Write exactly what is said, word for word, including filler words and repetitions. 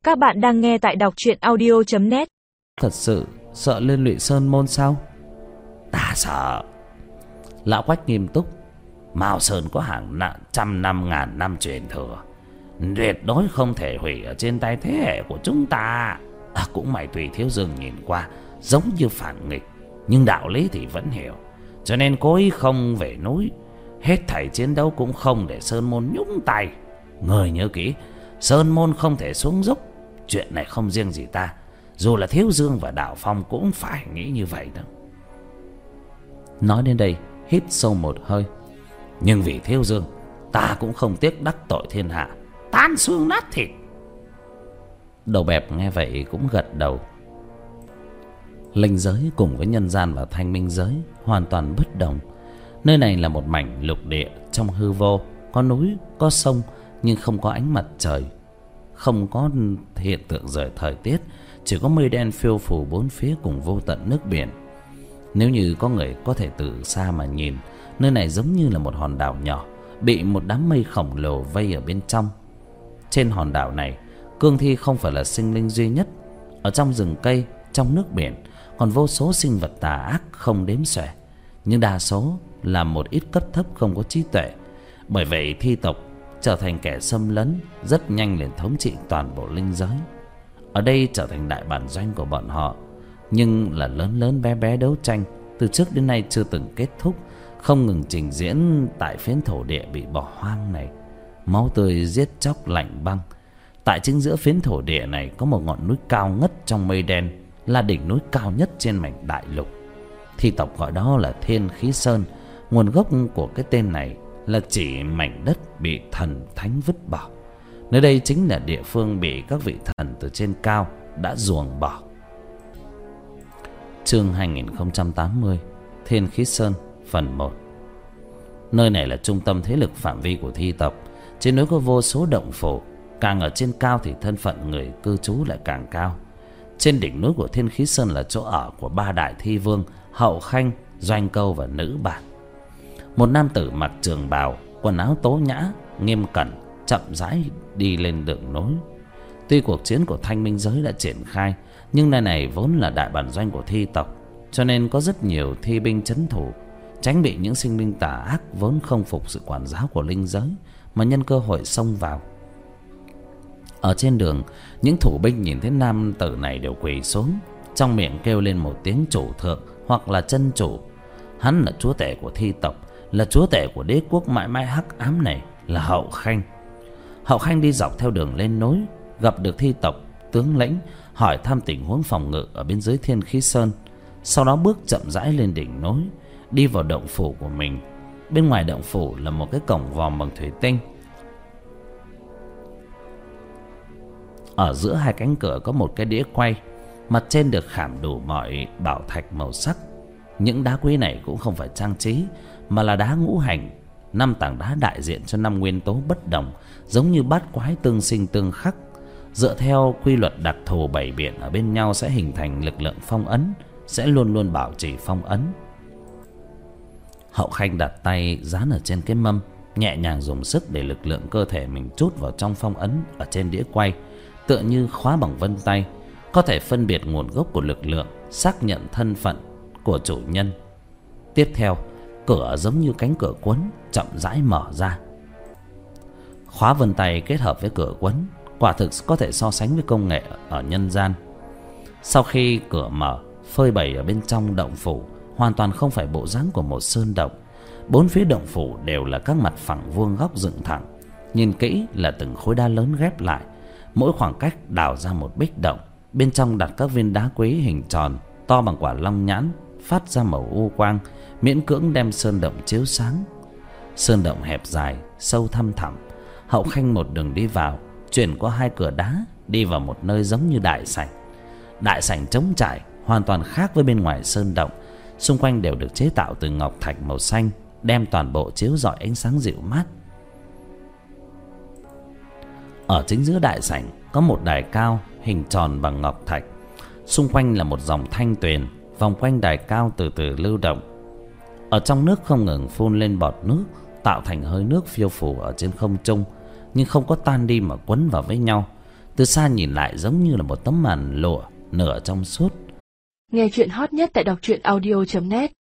Các bạn đang nghe tại đọc truyện audio chấm net. Thật sự sợ liên lụy Sơn Môn sao? Ta sợ. Lão Quách nghiêm túc. Mao Sơn có hàng nặng trăm năm ngàn năm truyền thừa, tuyệt đối không thể hủy ở trên tay thế hệ của chúng ta. À, cũng may Tùy Thiếu Dương nhìn qua giống như phản nghịch, nhưng đạo lý thì vẫn hiểu, cho nên cố ý không về núi. Hết thảy chiến đấu cũng không để Sơn Môn nhúng tay. Người nhớ kỹ, Sơn Môn không thể xuống dốc. Chuyện này không riêng gì ta, dù là Thiếu Dương và Đạo Phong cũng phải nghĩ như vậy đó. Nói đến đây hít sâu một hơi. Nhưng vì Thiếu Dương, ta cũng không tiếc đắc tội thiên hạ, tan xương nát thịt. Đầu bẹp nghe vậy cũng gật đầu. Linh giới cùng với nhân gian và thanh minh giới hoàn toàn bất đồng. Nơi này là một mảnh lục địa trong hư vô, có núi, có sông, nhưng không có ánh mặt trời, không có hiện tượng rời thời tiết, chỉ có mây đen phiêu phù bốn phía cùng vô tận nước biển. Nếu như có người có thể từ xa mà nhìn, nơi này giống như là một hòn đảo nhỏ bị một đám mây khổng lồ vây ở bên trong. Trên hòn đảo này, cương thi không phải là sinh linh duy nhất. Ở trong rừng cây, trong nước biển còn vô số sinh vật tà ác không đếm xuể, nhưng đa số là một ít cấp thấp không có trí tuệ. Bởi vậy thi tộc trở thành kẻ xâm lấn, rất nhanh liền thống trị toàn bộ linh giới. Ở đây trở thành đại bản doanh của bọn họ, nhưng là lớn lớn bé bé đấu tranh từ trước đến nay chưa từng kết thúc, không ngừng trình diễn tại phiến thổ địa bị bỏ hoang này. Máu tươi giết chóc lạnh băng. Tại chính giữa phiến thổ địa này có một ngọn núi cao ngất trong mây đen, là đỉnh núi cao nhất trên mảnh đại lục. Thi tộc gọi đó là Thiên Khí Sơn. Nguồn gốc của cái tên này là chỉ mảnh đất bị thần thánh vứt bỏ. Nơi đây chính là địa phương bị các vị thần từ trên cao đã ruồng bỏ. Chương hai nghìn không trăm tám mươi, Thiên Khí Sơn phần một. Nơi này là trung tâm thế lực phạm vi của thi tộc. Trên núi có vô số động phủ, càng ở trên cao thì thân phận người cư trú lại càng cao. Trên đỉnh núi của Thiên Khí Sơn là chỗ ở của ba đại thi vương Hậu Khanh, Doanh Câu và Nữ Bản. Một nam tử mặc trường bào, quần áo tố nhã, nghiêm cẩn, chậm rãi đi lên đường núi. Tuy cuộc chiến của thanh minh giới đã triển khai, nhưng nơi này vốn là đại bản doanh của thi tộc, cho nên có rất nhiều thi binh trấn thủ, tránh bị những sinh linh tà ác vốn không phục sự quản giáo của linh giới mà nhân cơ hội xông vào. Ở trên đường, những thủ binh nhìn thấy nam tử này đều quỳ xuống, trong miệng kêu lên một tiếng chủ thượng hoặc là chân chủ. Hắn là chúa tể của thi tộc, là chúa tể của đế quốc mãi mãi hắc ám này, là Hậu Khanh. Hậu Khanh đi dọc theo đường lên núi, gặp được thi tộc tướng lĩnh, hỏi thăm tình huống phòng ngự ở bên dưới Thiên Khí Sơn. Sau đó bước chậm rãi lên đỉnh núi, đi vào động phủ của mình. Bên ngoài động phủ là một cái cổng vòm bằng thủy tinh. Ở giữa hai cánh cửa có một cái đĩa quay, mặt trên được khảm đủ mọi bảo thạch màu sắc. Những đá quý này cũng không phải trang trí, mà là đá ngũ hành. Năm tảng đá đại diện cho năm nguyên tố bất đồng, giống như bát quái tương sinh tương khắc. Dựa theo quy luật đặc thù bảy biển ở bên nhau sẽ hình thành lực lượng phong ấn, sẽ luôn luôn bảo trì phong ấn. Hậu Khanh đặt tay dán ở trên cái mâm, nhẹ nhàng dùng sức để lực lượng cơ thể mình trút vào trong phong ấn ở trên đĩa quay, tựa như khóa bằng vân tay, có thể phân biệt nguồn gốc của lực lượng, xác nhận thân phận của chủ nhân. Tiếp theo, cửa giống như cánh cửa cuốn chậm rãi mở ra. Khóa vân tay kết hợp với cửa cuốn quả thực có thể so sánh với công nghệ ở nhân gian. Sau khi cửa mở, phơi bày ở bên trong động phủ hoàn toàn không phải bộ dáng của một sơn động. Bốn phía động phủ đều là các mặt phẳng vuông góc dựng thẳng, nhìn kỹ là từng khối đá lớn ghép lại. Mỗi khoảng cách đào ra một bích động, bên trong đặt các viên đá quý hình tròn to bằng quả long nhãn, phát ra màu u quang, miễn cưỡng đem sơn động chiếu sáng. Sơn động hẹp dài, sâu thăm thẳm. Hậu Khanh một đường đi vào, chuyển qua hai cửa đá, đi vào một nơi giống như đại sảnh. Đại sảnh trống trải, hoàn toàn khác với bên ngoài sơn động. Xung quanh đều được chế tạo từ ngọc thạch màu xanh, đem toàn bộ chiếu rọi ánh sáng dịu mát. Ở chính giữa đại sảnh có một đài cao hình tròn bằng ngọc thạch. Xung quanh là một dòng thanh tuyền, vòng quanh đài cao từ từ lưu động. Ở trong nước không ngừng phun lên bọt nước, tạo thành hơi nước phiêu phù ở trên không trung, nhưng không có tan đi mà quấn vào với nhau. Từ xa nhìn lại giống như là một tấm màn lụa nửa trong suốt. Nghe chuyện hot nhất tại đọc truyện audio chấm net.